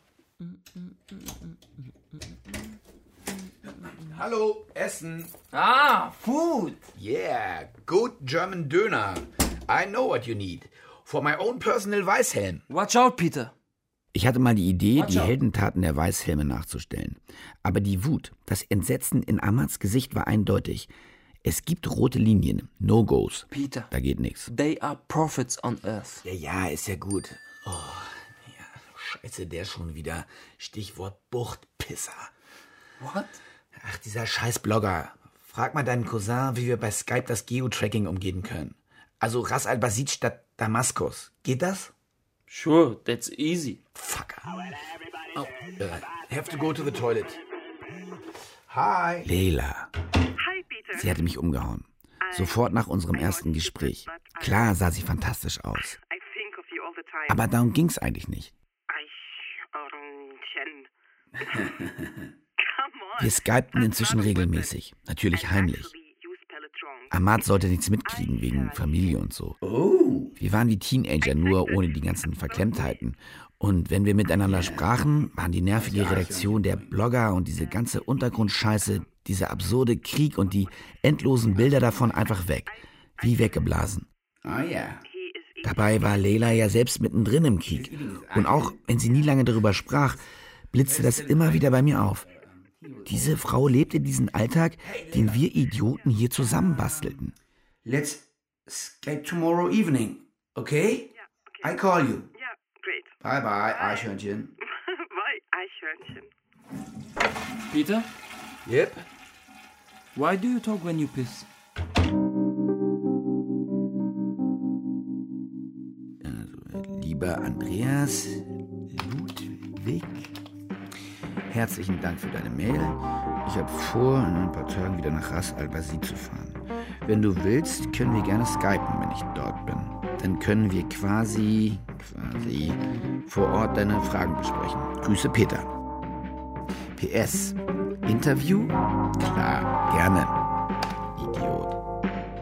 Hallo, Essen. Ah, food. Yeah, good German Döner. I know what you need. For my own personal Weißhelm. Watch out, Peter. Ich hatte mal die Idee, Watch die out. Heldentaten der Weißhelme nachzustellen. Aber die Wut, das Entsetzen in Ahmads Gesicht war eindeutig. Es gibt rote Linien, No-Gos. Peter. Da geht nichts. They are prophets on earth. Ja, ja, ist ja gut. Oh, ja, scheiße, der schon wieder. Stichwort Buchtpisser. What? Ach, dieser scheiß Blogger. Frag mal deinen Cousin, wie wir bei Skype das Geo-Tracking umgehen können. Also Ras al-Basid statt Damaskus. Geht das? Sure, that's easy. Fucker. Oh, uh, have to go to the toilet. Hi. Leila. Hi, Peter. Sie hatte mich umgehauen. Sofort nach unserem ersten Gespräch. Klar sah sie fantastisch aus. I think of you all the time. Aber darum ging's eigentlich nicht. Wir skypten inzwischen regelmäßig. Natürlich heimlich. Ahmad sollte nichts mitkriegen wegen Familie und so. Oh. Wir waren wie Teenager, nur ohne die ganzen Verklemmtheiten. Und wenn wir miteinander sprachen, waren die nervige Redaktion der Blogger und diese ganze Untergrundscheiße, dieser absurde Krieg und die endlosen Bilder davon einfach weg. Wie weggeblasen. Ah ja. Dabei war Leila ja selbst mittendrin im Krieg. Und auch wenn sie nie lange darüber sprach, blitzte das immer wieder bei mir auf. Diese Frau lebte diesen Alltag, den wir Idioten hier zusammenbastelten. Let's Skype tomorrow evening, okay? I call you. Yeah, great. Bye bye, Eichhörnchen. Bye, Eichhörnchen. Peter? Yep. Why do you talk when you piss? Also, lieber Andreas Ludwig, herzlichen Dank für deine Mail. Ich habe vor, in ein paar Tagen wieder nach Ras Al Basir zu fahren. Wenn du willst, können wir gerne skypen, wenn ich dort bin. Dann können wir quasi, quasi vor Ort deine Fragen besprechen. Grüße, Peter. P S. Interview? Klar, gerne. Idiot.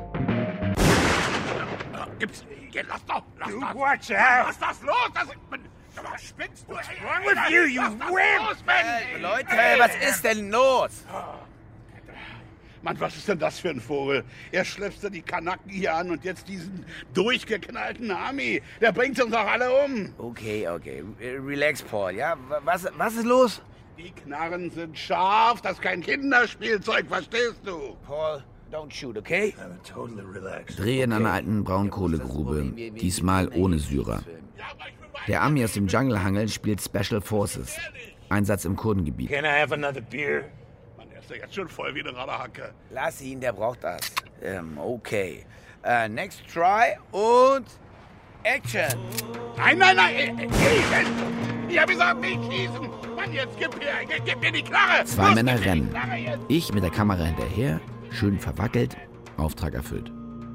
Gibt's. Lass doch, lass You das. watch out. Lass das los. Das, was spinnst du? What's wrong with you, you wimp? Hey, Leute, was ist denn los? Mann, was ist denn das für ein Vogel? Er schleppst die Kanaken hier an und jetzt diesen durchgeknallten Ami. Der bringt uns doch alle um. Okay, okay. Relax, Paul, ja? Was, was ist los? Die Knarren sind scharf. Das ist kein Kinderspielzeug, verstehst du? Paul, don't shoot, okay? I'm totally relaxed. Dreh in einer alten Braunkohlegrube, diesmal ohne Syrer. Der Ami aus dem Jungle-Hangel spielt Special Forces. Einsatz im Kurdengebiet. Can I have another beer? Mann, der ist ja jetzt schon voll wie eine Radahacke. Lass ihn, der braucht das. Ähm, okay. Uh, next try und Action. Nein, nein, nein. Schießen! Ich hab gesagt, nicht schießen. Mann, jetzt gib her. Gib mir die Knarre. Zwei Los, Männer gib mir die rennen. Knarre jetzt. Ich mit der Kamera hinterher, schön verwackelt, Auftrag erfüllt.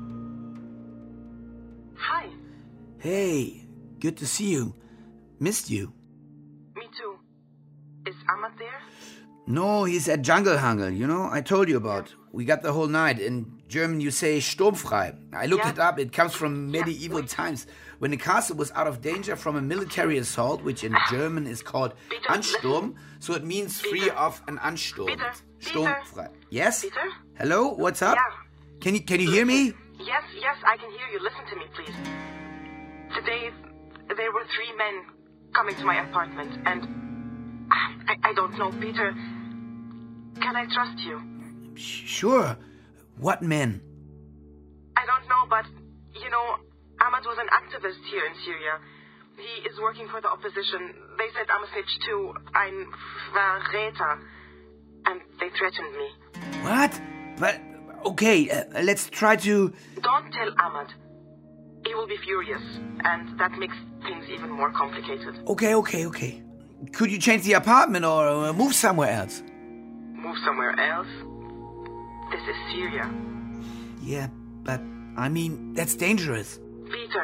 Hi. Hey, good to see you. Missed you. Me too. Is Ahmad there? No, he's at Jungle Hangel, you know? I told you about. We got the whole night. In German you say sturmfrei. I looked Yeah. it up. It comes from medieval times, when the castle was out of danger from a military assault, which in German is called Peter, Ansturm. So it means free Peter. of an Ansturm. Peter, Sturmfrei. Yes? Peter? Hello? What's up? Yeah. Can you can you hear me? Yes, yes, I can hear you. Listen to me, please. Today, there were three men coming to my apartment, and I, I don't know, Peter. Can I trust you? Sure. What men? I don't know, but, you know, Ahmad was an activist here in Syria. He is working for the opposition. They said I'm a snitch too. Ein Verräter. And they threatened me. What? But okay, uh, let's try to. Don't tell Ahmad. He will be furious, and that makes things even more complicated. Okay, okay, okay. Could you change the apartment or uh, move somewhere else? Move somewhere else? This is Syria. Yeah, but I mean, that's dangerous. Peter,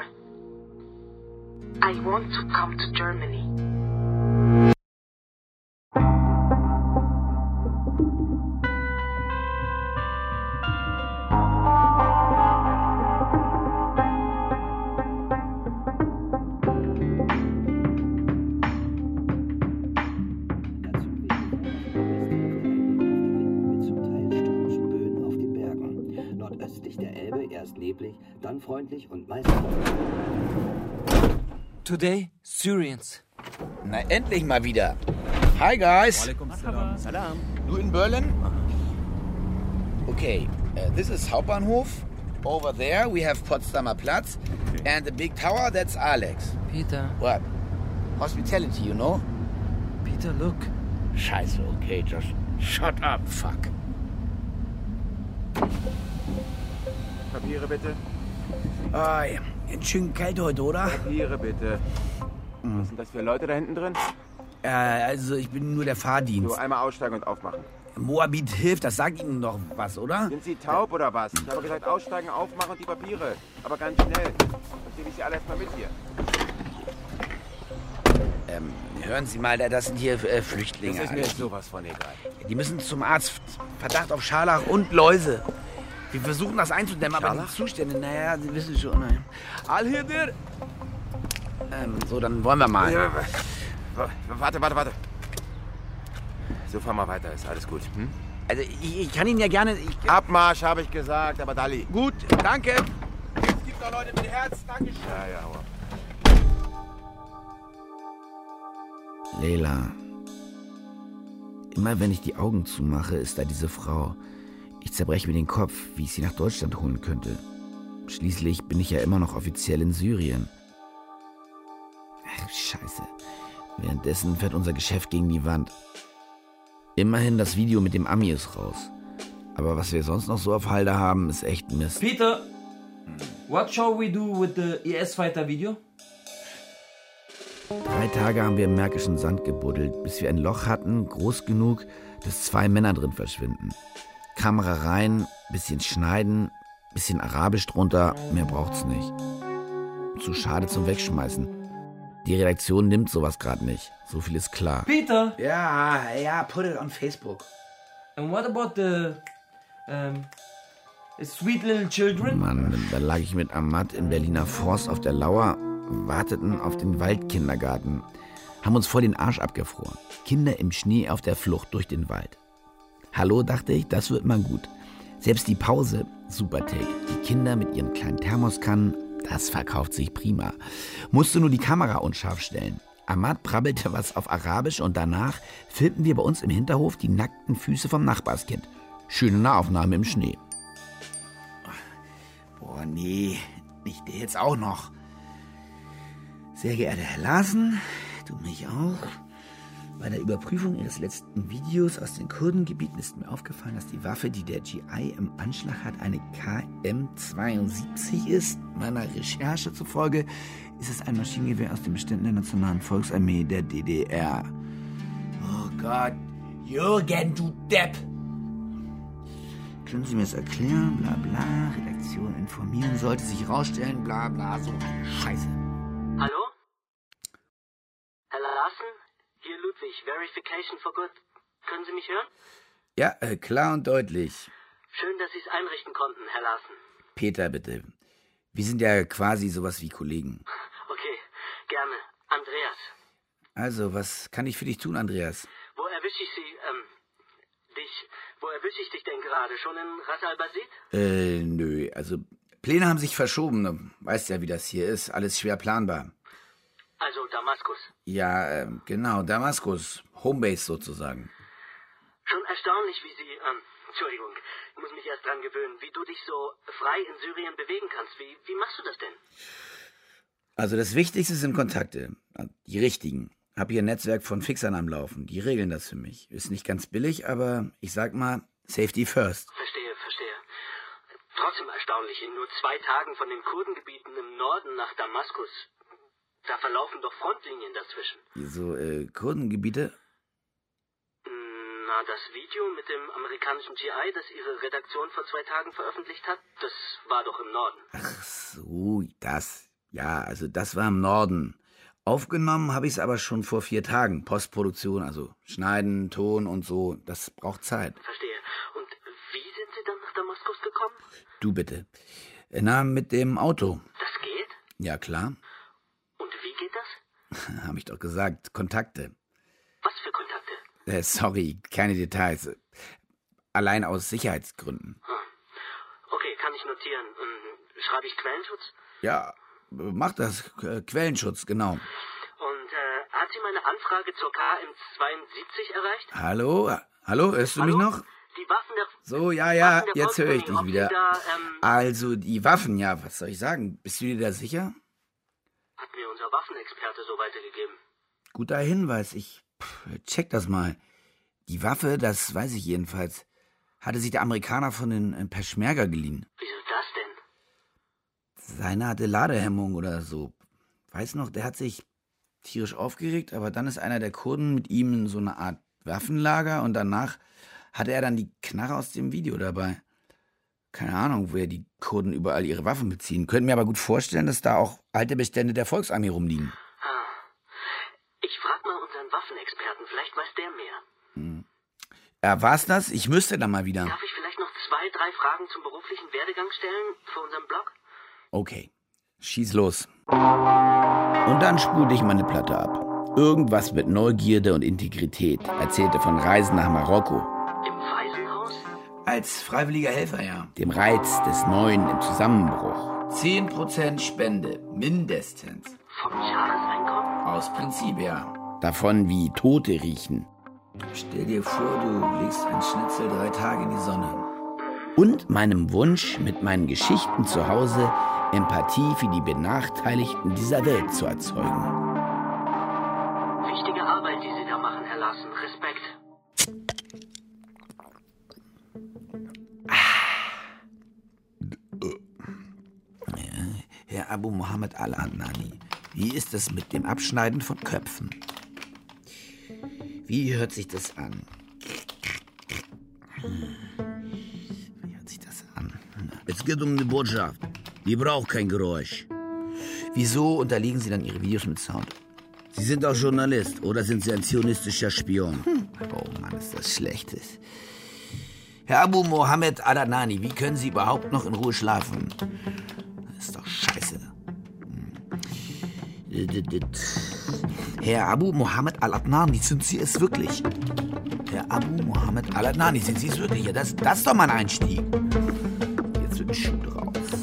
I want to come to Germany. Dann freundlich und meist... Today, Syrians. Na, endlich mal wieder. Hi, guys. Salam. Salam. Du in Berlin? Okay, uh, this is Hauptbahnhof. Over there we have Potsdamer Platz. And the big tower, that's Alex. Peter. What? Hospitality, you know? Peter, look. Scheiße, okay, just shut up, fuck. Papiere bitte. Ah, ja. Ganz schön kalt heute, oder? Papiere bitte. Mhm. Was sind das für Leute da hinten drin? Äh, also ich bin nur der Fahrdienst. So, einmal aussteigen und aufmachen. Moabit hilft, das sagt Ihnen doch was, oder? Sind Sie taub oder was? Ich habe gesagt, aussteigen, aufmachen und die Papiere. Aber ganz schnell. Sonst nehme ich Sie alle erstmal mit hier. Ähm, hören Sie mal, das sind hier äh, Flüchtlinge. Das ist mir jetzt sowas von egal. Die müssen zum Arzt. Verdacht auf Scharlach und Läuse. Wir versuchen das einzudämmen, aber die Zustände, naja, Sie wissen schon. Naja. All hier dir. Ähm, so, dann wollen wir mal. Ja, warte, warte, warte. So, fahr mal weiter, ist alles gut. Hm? Also, ich, ich kann Ihnen ja gerne... Ich, Abmarsch, habe ich gesagt, aber Dalli. Gut, danke. Es gibt noch Leute mit Herz, danke schön. Ja, ja, aber... Leila. Immer wenn ich die Augen zumache, ist da diese Frau. Ich zerbreche mir den Kopf, wie ich sie nach Deutschland holen könnte. Schließlich bin ich ja immer noch offiziell in Syrien. Scheiße. Währenddessen fährt unser Geschäft gegen die Wand. Immerhin das Video mit dem Ami ist raus. Aber was wir sonst noch so auf Halde haben, ist echt Mist. Peter, what shall we do with the E S-Fighter video? Drei Tage haben wir im märkischen Sand gebuddelt, bis wir ein Loch hatten, groß genug, dass zwei Männer drin verschwinden. Kamera rein, bisschen schneiden, bisschen Arabisch drunter, mehr braucht's nicht. Zu schade zum Wegschmeißen. Die Redaktion nimmt sowas gerade nicht. So viel ist klar. Peter! Ja, ja, put it on Facebook. And what about the um, sweet little children? Mann, da lag ich mit Ahmad im Berliner Forst auf der Lauer, warteten auf den Waldkindergarten, haben uns vor den Arsch abgefroren. Kinder im Schnee auf der Flucht durch den Wald. Hallo, dachte ich, das wird mal gut. Selbst die Pause, super Take. Die Kinder mit ihren kleinen Thermoskannen, das verkauft sich prima. Musste nur die Kamera unscharf stellen. Ahmad brabbelte was auf Arabisch und danach filmten wir bei uns im Hinterhof die nackten Füße vom Nachbarskind. Schöne Nahaufnahme im Schnee. Boah, nee, nicht der jetzt auch noch. Sehr geehrter Herr Larsen, du mich auch. Bei der Überprüfung Ihres letzten Videos aus den Kurdengebieten ist mir aufgefallen, dass die Waffe, die der G I im Anschlag hat, eine K M zweiundsiebzig ist. Meiner Recherche zufolge ist es ein Maschinengewehr aus den Beständen der Nationalen Volksarmee der D D R. Oh Gott, Jürgen, du Depp! Können Sie mir das erklären? Bla bla, Redaktion informieren, sollte sich rausstellen, bla bla, so eine Scheiße. Hallo? Herr Larsen? Hier Ludwig, Verification for Good. Können Sie mich hören? Ja, äh, klar und deutlich. Schön, dass Sie es einrichten konnten, Herr Larsen. Peter, bitte. Wir sind ja quasi sowas wie Kollegen. Okay, gerne. Andreas. Also, was kann ich für dich tun, Andreas? Wo erwische ich Sie, ähm, dich, wo erwische ich dich denn gerade? Schon in Ras al-Basid? Äh, nö, also Pläne haben sich verschoben. Du weißt ja, wie das hier ist. Alles schwer planbar. Also Damaskus. Ja, äh, genau, Damaskus. Homebase sozusagen. Schon erstaunlich, wie Sie, ähm, Entschuldigung, ich muss mich erst dran gewöhnen, wie du dich so frei in Syrien bewegen kannst. Wie, wie machst du das denn? Also das Wichtigste sind Kontakte. Die richtigen. Hab hier ein Netzwerk von Fixern am Laufen. Die regeln das für mich. Ist nicht ganz billig, aber ich sag mal, Safety first. Verstehe, verstehe. Trotzdem erstaunlich, in nur zwei Tagen von den Kurdengebieten im Norden nach Damaskus. Da verlaufen doch Frontlinien dazwischen. So, äh, Kurdengebiete? Na, das Video mit dem amerikanischen G I, das Ihre Redaktion vor zwei Tagen veröffentlicht hat, das war doch im Norden. Ach so, das. Ja, also das war im Norden. Aufgenommen habe ich es aber schon vor vier Tagen. Postproduktion, also Schneiden, Ton und so. Das braucht Zeit. Verstehe. Und wie sind Sie dann nach Damaskus gekommen? Du bitte. Na, mit dem Auto. Das geht? Ja, klar. Und wie geht das? Habe ich doch gesagt. Kontakte. Was für Kontakte? Äh, sorry, keine Details. Allein aus Sicherheitsgründen. Hm. Okay, kann ich notieren. Ähm, schreibe ich Quellenschutz? Ja, mach das. Äh, Quellenschutz, genau. Und äh, hat Sie meine Anfrage zur K M zweiundsiebzig erreicht? Hallo? Hallo, hörst du Hallo? mich noch? Die Waffen der... So, ja, ja, Waffen der jetzt höre ich dich Volksarmee, wieder. ob Sie da, ähm, Also, die Waffen, ja, was soll ich sagen? Bist du dir da sicher? Hat mir unser Waffenexperte so weitergegeben. Guter Hinweis, ich pff, check das mal. Die Waffe, das weiß ich jedenfalls, hatte sich der Amerikaner von den äh, Peschmerga geliehen. Wieso das denn? Seiner hatte Ladehemmung oder so. Weiß noch, der hat sich tierisch aufgeregt, aber dann ist einer der Kurden mit ihm in so eine Art Waffenlager und danach hatte er dann die Knarre aus dem Video dabei. Keine Ahnung, woher die Kurden überall ihre Waffen beziehen. Könnte mir aber gut vorstellen, dass da auch alte Bestände der Volksarmee rumliegen. Ah. Ich frag mal unseren Waffenexperten, vielleicht weiß der mehr. Hm. Ja, war's das? Ich müsste da mal wieder. Darf ich vielleicht noch zwei, drei Fragen zum beruflichen Werdegang stellen für unseren Blog? Okay, schieß los. Und dann spulte ich meine Platte ab. Irgendwas mit Neugierde und Integrität. Erzählte von Reisen nach Marokko. Im Waisenhaus? Als freiwilliger Helfer, ja. Dem Reiz des Neuen im Zusammenbruch. zehn Prozent Spende, mindestens. Vom Jahreseinkommen? Aus Prinzip, ja. Davon wie Tote riechen. Stell dir vor, du legst ein Schnitzel drei Tage in die Sonne. Und meinem Wunsch, mit meinen Geschichten zu Hause Empathie für die Benachteiligten dieser Welt zu erzeugen. Herr Abu Mohammed Al-Adnani, wie ist es mit dem Abschneiden von Köpfen? Wie hört sich das an? Wie hört sich das an? Es geht um eine Botschaft. Die braucht kein Geräusch. Wieso unterlegen Sie dann Ihre Videos mit Sound? Sie sind auch Journalist oder sind Sie ein zionistischer Spion? Hm. Oh Mann, ist das Schlechtes. Herr Abu Mohammed Al-Adnani, wie können Sie überhaupt noch in Ruhe schlafen? Das ist doch scheiße. Herr Abu Mohammed Al-Adnani, sind Sie es wirklich? Herr Abu Mohammed Al-Adnani, sind Sie es wirklich? Ja, das, das ist doch mal ein Einstieg. Jetzt wird ein Schuh draus.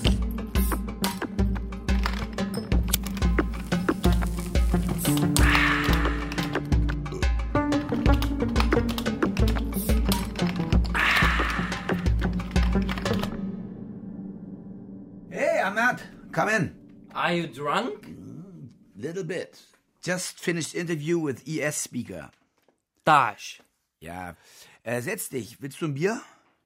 Hey, Ahmad, come in. Are you drunk? Little bit. Just finished interview with E S speaker. Dash. Ja, äh, setz dich. Willst du ein Bier?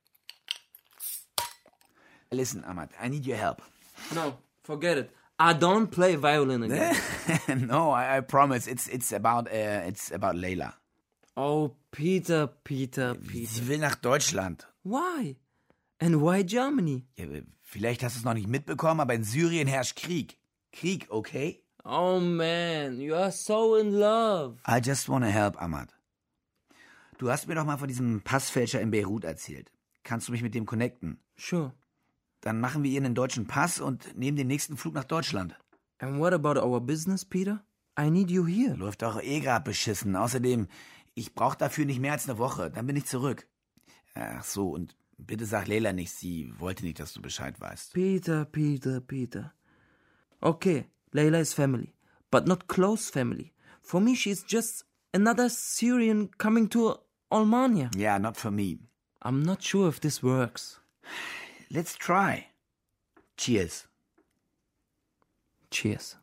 Listen, Ahmad, I need your help. No, forget it. I don't play violin again. No, I, I promise. It's it's about uh, it's about Layla. Oh, Peter, Peter, Peter. Sie will nach Deutschland. Why? And why Germany? Ja, vielleicht hast du es noch nicht mitbekommen, aber in Syrien herrscht Krieg. Krieg, okay? Oh man, you are so in love. I just wanna help, Ahmad. Du hast mir doch mal von diesem Passfälscher in Beirut erzählt. Kannst du mich mit dem connecten? Sure. Dann machen wir ihr einen deutschen Pass und nehmen den nächsten Flug nach Deutschland. And what about our business, Peter? I need you here. Läuft doch eh grad beschissen. Außerdem, ich brauche dafür nicht mehr als eine Woche. Dann bin ich zurück. Ach so, und bitte sag Layla nicht, sie wollte nicht, dass du Bescheid weißt. Peter, Peter, Peter. Okay, Layla is family, but not close family. For me, she's just another Syrian coming to Almania. Yeah, not for me. I'm not sure if this works. Let's try. Cheers. Cheers.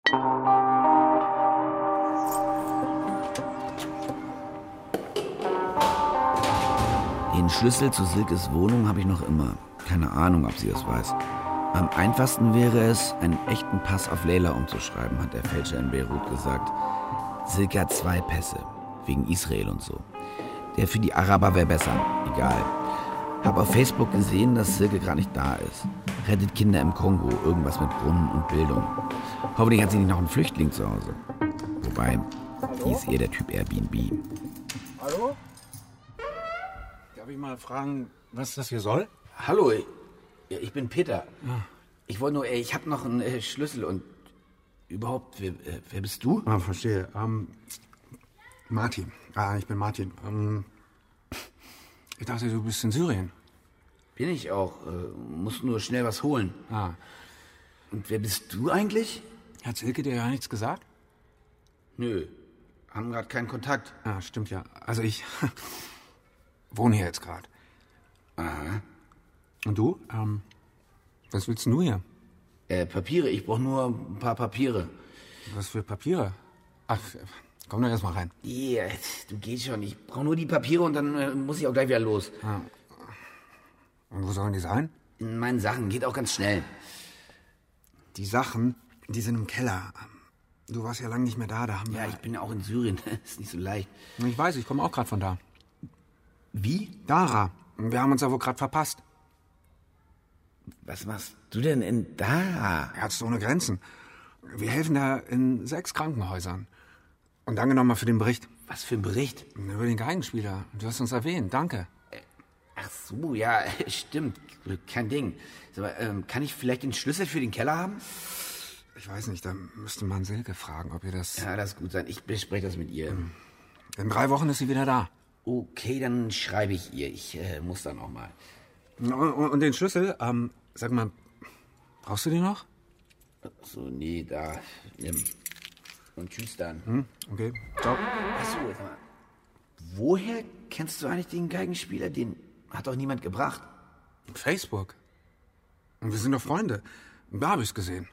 Den Schlüssel zu Silkes Wohnung habe ich noch immer. Keine Ahnung, ob sie das weiß. Am einfachsten wäre es, einen echten Pass auf Layla umzuschreiben, hat der Fälscher in Beirut gesagt. Silke hat zwei Pässe, wegen Israel und so. Der für die Araber wäre besser, egal. Hab auf Facebook gesehen, dass Silke gerade nicht da ist. Rettet Kinder im Kongo, irgendwas mit Brunnen und Bildung. Hoffentlich hat sie nicht noch einen Flüchtling zu Hause. Wobei, die ist eher der Typ Airbnb. Hallo? Darf ich mal fragen, was das hier soll? Hallo, ich, ich bin Peter. Ah. Ich wollte nur, ich habe noch einen äh, Schlüssel und überhaupt, wer, äh, wer bist du? Ah, verstehe. Ähm, Martin. Ah, ich bin Martin. Ähm, ich dachte, du bist in Syrien. Bin ich auch. Äh, muss nur schnell was holen. Ah. Und wer bist du eigentlich? Hat Silke dir ja nichts gesagt? Nö. Haben gerade keinen Kontakt. Ah, stimmt ja. Also ich wohne hier jetzt gerade. Aha. Und du? Ähm, was willst du hier? Äh, Papiere. Ich brauche nur ein paar Papiere. Was für Papiere? Ach, komm doch erst mal rein. Ja, yeah, du gehst schon. Ich brauche nur die Papiere und dann äh, muss ich auch gleich wieder los. Ah. Und wo sollen die sein? In meinen Sachen. Geht auch ganz schnell. Die Sachen, die sind im Keller. Du warst ja lange nicht mehr da. Da haben ja, wir... ich bin ja auch in Syrien. Ist nicht so leicht. Ich weiß, ich komme auch gerade von da. Wie? Dara. Wir haben uns ja wohl gerade verpasst. Was machst du denn in Dara? Ärzte ohne Grenzen. Wir helfen da in sechs Krankenhäusern. Und danke nochmal für den Bericht. Was für ein Bericht? Über den Geigenspieler. Du hast uns erwähnt. Danke. Ach so, ja, stimmt. Kein Ding. Aber, ähm, kann ich vielleicht den Schlüssel für den Keller haben? Ich weiß nicht, da müsste man Silke fragen, ob ihr das... Ja, das ist gut sein. Ich bespreche das mit ihr. In drei Wochen ist sie wieder da. Okay, dann schreibe ich ihr. Ich äh, muss dann auch mal. Und, und den Schlüssel, ähm, sag mal, brauchst du den noch? Ach so, nee, da. Nimm. Und tschüss dann. Hm, okay, ciao. Achso, sag mal. Woher kennst du eigentlich den Geigenspieler? Den hat doch niemand gebracht. Facebook. Und wir sind doch Freunde. Da hab ich's gesehen.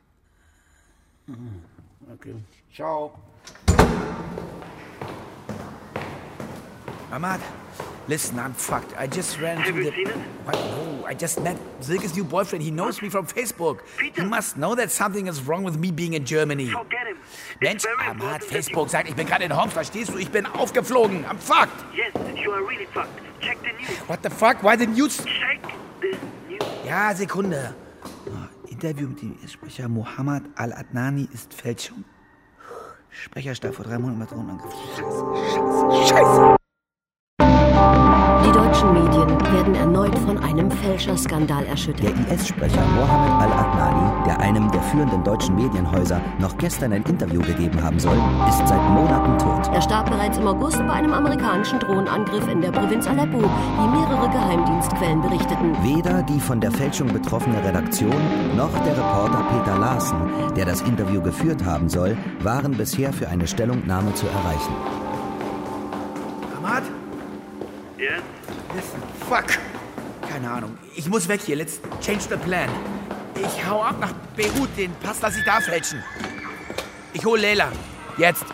Okay. Ciao. Ahmad, Listen, I'm fucked. I just ran Have into you the... seen it? What? No, I just met Silke's new boyfriend. He knows me from Facebook. Peter. He must know that something is wrong with me being in Germany. Forget him. Mensch, very Ahmad, important that Facebook sagt, ich bin gerade in Homs, verstehst du? Ich bin aufgeflogen. I'm fucked. Yes, you are really fucked. Check the news. What the fuck? Why the news? Check the news. Ja, Sekunde. Oh, Interview mit dem Sprecher Mohammed Al-Adnani ist Fälschung. Sprecherstab vor drei Monaten mit Drohnen angegriffen. Scheiße, Scheiße, Scheiße. Die deutschen Medien werden erneut von einem Fälscherskandal erschüttert. Der I S-Sprecher Mohammed Al-Adnani, der einem der führenden deutschen Medienhäuser noch gestern ein Interview gegeben haben soll, ist seit Monaten tot. Er starb bereits im August bei einem amerikanischen Drohnenangriff in der Provinz Aleppo, wie mehrere Geheimdienstquellen berichteten. Weder die von der Fälschung betroffene Redaktion noch der Reporter Peter Larsen, der das Interview geführt haben soll, waren bisher für eine Stellungnahme zu erreichen. Ahmad? Yes? Listen, fuck. Keine Ahnung. Ich muss weg hier. Let's change the plan. Ich hau ab nach Beirut. Den Pass lass ich da fälschen. Ich hol Leila. Jetzt.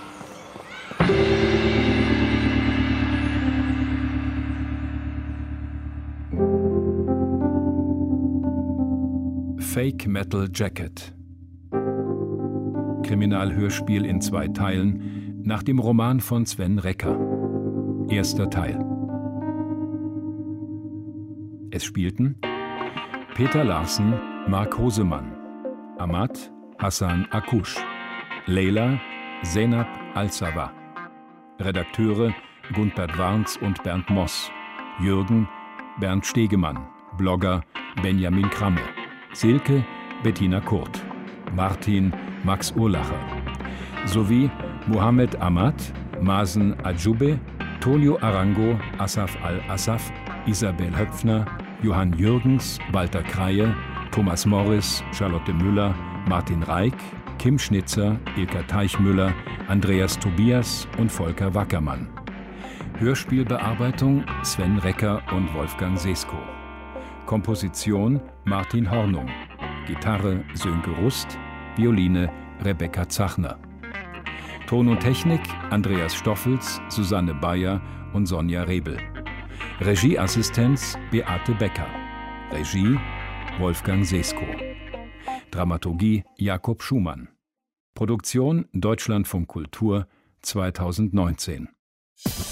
Fake Metal Jacket. Kriminalhörspiel in zwei Teilen nach dem Roman von Sven Recker. Erster Teil. Es spielten Peter Larsen, Mark Hosemann, Ahmad, Hassan Akush, Leila, Senab Al-Sawa, Redakteure Gunbert Warns und Bernd Moss, Jürgen, Bernd Stegemann, Blogger Benjamin Kramme, Silke, Bettina Kurt, Martin, Max Urlacher, sowie Mohammed Ahmad, Masen Adjube, Tonio Arango, Asaf Al-Asaf, Isabel Höpfner, Johann Jürgens, Walter Kreie, Thomas Morris, Charlotte Müller, Martin Reik, Kim Schnitzer, Ilka Teichmüller, Andreas Tobias und Volker Wackermann. Hörspielbearbeitung Sven Recker und Wolfgang Sesko. Komposition Martin Hornung. Gitarre Sönke Rust, Violine Rebecca Zachner. Ton und Technik Andreas Stoffels, Susanne Bayer und Sonja Rebel. Regieassistenz Beate Becker. Regie Wolfgang Sesko. Dramaturgie Jakob Schumann. Produktion Deutschlandfunk Kultur zweitausendneunzehn.